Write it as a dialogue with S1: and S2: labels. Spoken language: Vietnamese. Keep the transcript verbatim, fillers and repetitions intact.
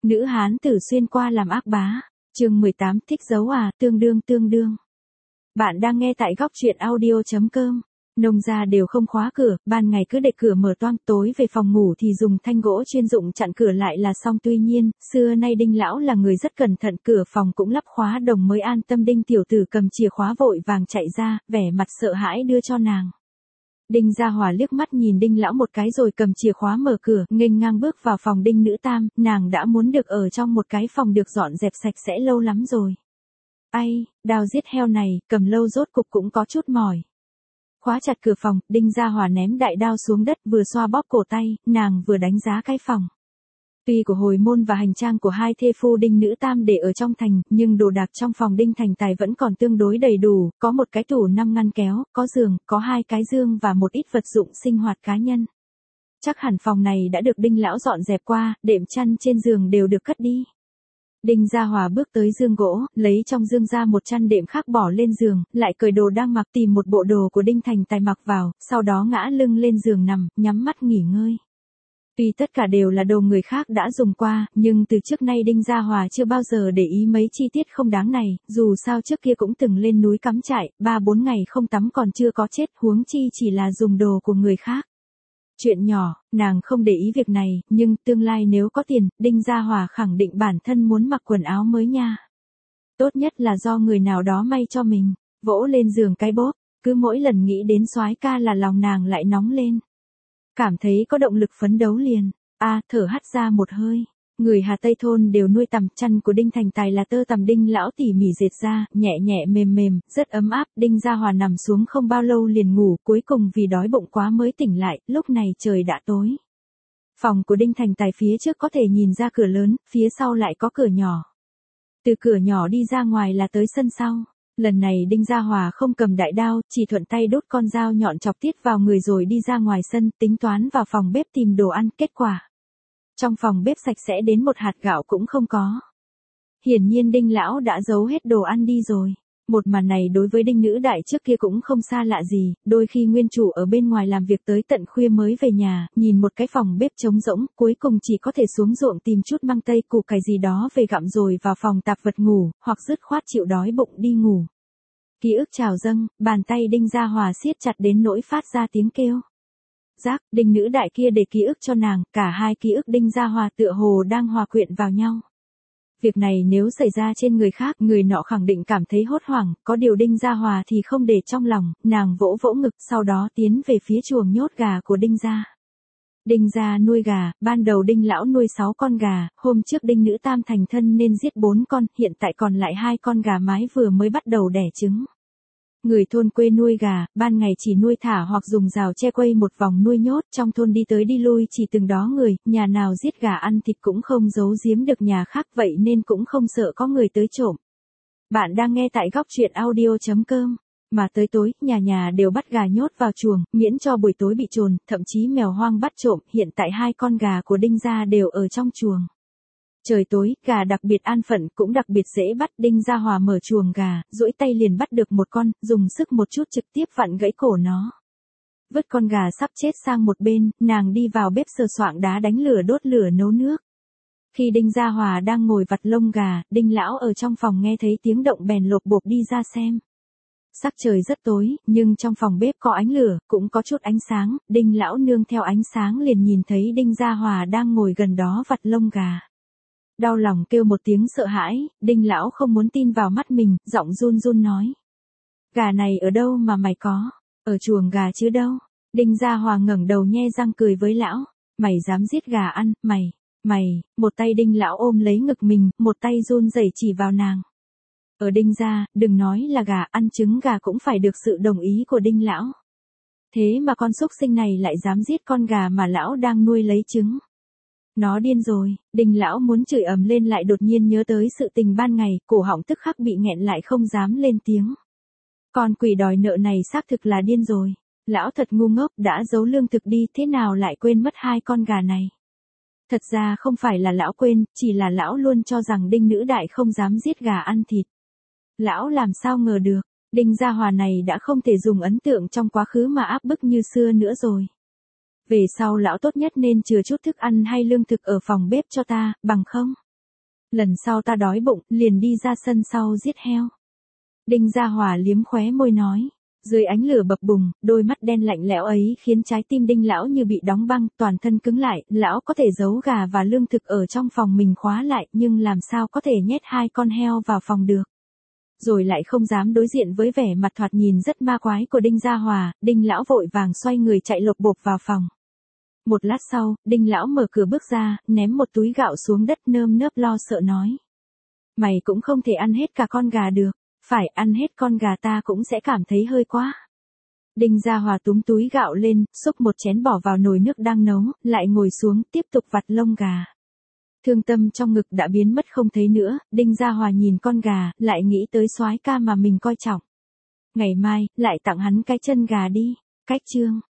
S1: Nữ hán tử xuyên qua làm ác bá. Chương mười tám, thích giấu à, tương đương tương đương. Bạn đang nghe tại góc truyện audio chấm com. Nông gia đều không khóa cửa, ban ngày cứ để cửa mở toang, tối về phòng ngủ thì dùng thanh gỗ chuyên dụng chặn cửa lại là xong. Tuy nhiên, xưa nay Đinh lão là người rất cẩn thận, cửa phòng cũng lắp khóa đồng mới an tâm. Đinh tiểu tử cầm chìa khóa vội vàng chạy ra, vẻ mặt sợ hãi đưa cho nàng. Đinh Gia Hòa liếc mắt nhìn Đinh lão một cái rồi cầm chìa khóa mở cửa, nghênh ngang bước vào phòng Đinh nữ tam. Nàng đã muốn được ở trong một cái phòng được dọn dẹp sạch sẽ lâu lắm rồi. Ai, đao giết heo này, cầm lâu rốt cục cũng có chút mỏi. Khóa chặt cửa phòng, Đinh Gia Hòa ném đại đao xuống đất, vừa xoa bóp cổ tay, nàng vừa đánh giá cái phòng. Tuy của hồi môn và hành trang của hai thê phu Đinh nữ tam để ở trong thành, nhưng đồ đạc trong phòng Đinh Thành Tài vẫn còn tương đối đầy đủ, có một cái tủ năm ngăn kéo, có giường, có hai cái giường và một ít vật dụng sinh hoạt cá nhân. Chắc hẳn phòng này đã được Đinh lão dọn dẹp qua, đệm chăn trên giường đều được cất đi. Đinh Gia Hòa bước tới giường gỗ, lấy trong giường ra một chăn đệm khác bỏ lên giường, lại cởi đồ đang mặc, tìm một bộ đồ của Đinh Thành Tài mặc vào, sau đó ngã lưng lên giường nằm, nhắm mắt nghỉ ngơi. Tuy tất cả đều là đồ người khác đã dùng qua, nhưng từ trước nay Đinh Gia Hòa chưa bao giờ để ý mấy chi tiết không đáng này, dù sao trước kia cũng từng lên núi cắm trại, ba bốn ngày không tắm còn chưa có chết, huống chi chỉ là dùng đồ của người khác. Chuyện nhỏ, nàng không để ý việc này, nhưng tương lai nếu có tiền, Đinh Gia Hòa khẳng định bản thân muốn mặc quần áo mới nha. Tốt nhất là do người nào đó may cho mình, vỗ lên giường cái bóp, cứ mỗi lần nghĩ đến soái ca là lòng nàng lại nóng lên. Cảm thấy có động lực phấn đấu liền, a à, thở hắt ra một hơi. Người Hà Tây thôn đều nuôi tằm, chăn của Đinh Thành Tài là tơ tằm Đinh lão tỉ mỉ dệt ra, nhẹ nhẹ mềm mềm, rất ấm áp. Đinh Gia Hòa nằm xuống không bao lâu liền ngủ, cuối cùng vì đói bụng quá mới tỉnh lại, lúc này trời đã tối. Phòng của Đinh Thành Tài phía trước có thể nhìn ra cửa lớn, phía sau lại có cửa nhỏ. Từ cửa nhỏ đi ra ngoài là tới sân sau. Lần này Đinh Gia Hòa không cầm đại đao, chỉ thuận tay đốt con dao nhọn chọc tiết vào người rồi đi ra ngoài sân, tính toán vào phòng bếp tìm đồ ăn. Kết quả, trong phòng bếp sạch sẽ đến một hạt gạo cũng không có. Hiển nhiên Đinh lão đã giấu hết đồ ăn đi rồi. Một màn này đối với Đinh nữ đại trước kia cũng không xa lạ gì, đôi khi nguyên chủ ở bên ngoài làm việc tới tận khuya mới về nhà, nhìn một cái phòng bếp trống rỗng, cuối cùng chỉ có thể xuống ruộng tìm chút măng tây củ cải gì đó về gặm rồi vào phòng tạp vật ngủ, hoặc dứt khoát chịu đói bụng đi ngủ. Ký ức trào dâng, bàn tay Đinh Gia Hòa siết chặt đến nỗi phát ra tiếng kêu. Giác, Đinh nữ đại kia để ký ức cho nàng, cả hai ký ức Đinh Gia Hòa tựa hồ đang hòa quyện vào nhau. Việc này nếu xảy ra trên người khác, người nọ khẳng định cảm thấy hốt hoảng, có điều Đinh Gia Hòa thì không để trong lòng, nàng vỗ vỗ ngực, sau đó tiến về phía chuồng nhốt gà của Đinh gia. Đinh gia nuôi gà, ban đầu Đinh lão nuôi sáu con gà, hôm trước Đinh nữ tam thành thân nên giết bốn con, hiện tại còn lại hai con gà mái vừa mới bắt đầu đẻ trứng. Người thôn quê nuôi gà, ban ngày chỉ nuôi thả hoặc dùng rào che quây một vòng nuôi nhốt, trong thôn đi tới đi lui chỉ từng đó người, nhà nào giết gà ăn thịt cũng không giấu giếm được nhà khác, vậy nên cũng không sợ có người tới trộm. Bạn đang nghe tại góc truyện audio chấm com. Mà tới tối, nhà nhà đều bắt gà nhốt vào chuồng, miễn cho buổi tối bị trồn, thậm chí mèo hoang bắt trộm, hiện tại hai con gà của Đinh gia đều ở trong chuồng. Trời tối, gà đặc biệt an phận, cũng đặc biệt dễ bắt. Đinh Gia Hòa mở chuồng gà, duỗi tay liền bắt được một con, dùng sức một chút trực tiếp vặn gãy cổ nó. Vứt con gà sắp chết sang một bên, nàng đi vào bếp sờ soạng đá đánh lửa đốt lửa nấu nước. Khi Đinh Gia Hòa đang ngồi vặt lông gà, Đinh lão ở trong phòng nghe thấy tiếng động bèn lộp bộp đi ra xem. Sắc trời rất tối, nhưng trong phòng bếp có ánh lửa, cũng có chút ánh sáng, Đinh lão nương theo ánh sáng liền nhìn thấy Đinh Gia Hòa đang ngồi gần đó vặt lông gà. Đau lòng kêu một tiếng sợ hãi, Đinh lão không muốn tin vào mắt mình, giọng run run nói. Gà này ở đâu mà mày có? Ở chuồng gà chứ đâu? Đinh Gia Hòa ngẩng đầu nhe răng cười với lão. Mày dám giết gà ăn, mày, mày, một tay Đinh lão ôm lấy ngực mình, một tay run rẩy chỉ vào nàng. Ở Đinh gia, đừng nói là gà, ăn trứng gà cũng phải được sự đồng ý của Đinh lão. Thế mà con súc sinh này lại dám giết con gà mà lão đang nuôi lấy trứng. Nó điên rồi, Đinh lão muốn chửi ầm lên lại đột nhiên nhớ tới sự tình ban ngày, cổ họng tức khắc bị nghẹn lại không dám lên tiếng. Con quỷ đòi nợ này xác thực là điên rồi. Lão thật ngu ngốc, đã giấu lương thực đi, thế nào lại quên mất hai con gà này. Thật ra không phải là lão quên, chỉ là lão luôn cho rằng Đinh nữ đại không dám giết gà ăn thịt. Lão làm sao ngờ được, Đinh Gia Hòa này đã không thể dùng ấn tượng trong quá khứ mà áp bức như xưa nữa rồi. Về sau lão tốt nhất nên chừa chút thức ăn hay lương thực ở phòng bếp cho ta, bằng không Lần sau ta đói bụng, liền đi ra sân sau giết heo. Đinh Gia Hòa liếm khóe môi nói. Dưới ánh lửa bập bùng, đôi mắt đen lạnh lẽo ấy khiến trái tim Đinh lão như bị đóng băng, toàn thân cứng lại, lão có thể giấu gà và lương thực ở trong phòng mình khóa lại, nhưng làm sao có thể nhét hai con heo vào phòng được. Rồi lại không dám đối diện với vẻ mặt thoạt nhìn rất ma quái của Đinh Gia Hòa, Đinh lão vội vàng xoay người chạy lộp bộp vào phòng. Một lát sau, Đinh lão mở cửa bước ra, ném một túi gạo xuống đất nơm nớp lo sợ nói. Mày cũng không thể ăn hết cả con gà được. Phải ăn hết con gà ta cũng sẽ cảm thấy hơi quá. Đinh Gia Hòa túm túi gạo lên, xúc một chén bỏ vào nồi nước đang nấu, lại ngồi xuống tiếp tục vặt lông gà. Thương tâm trong ngực đã biến mất không thấy nữa, Đinh Gia Hòa nhìn con gà, lại nghĩ tới soái ca mà mình coi trọng. Ngày mai, lại tặng hắn cái chân gà đi. Cách chương.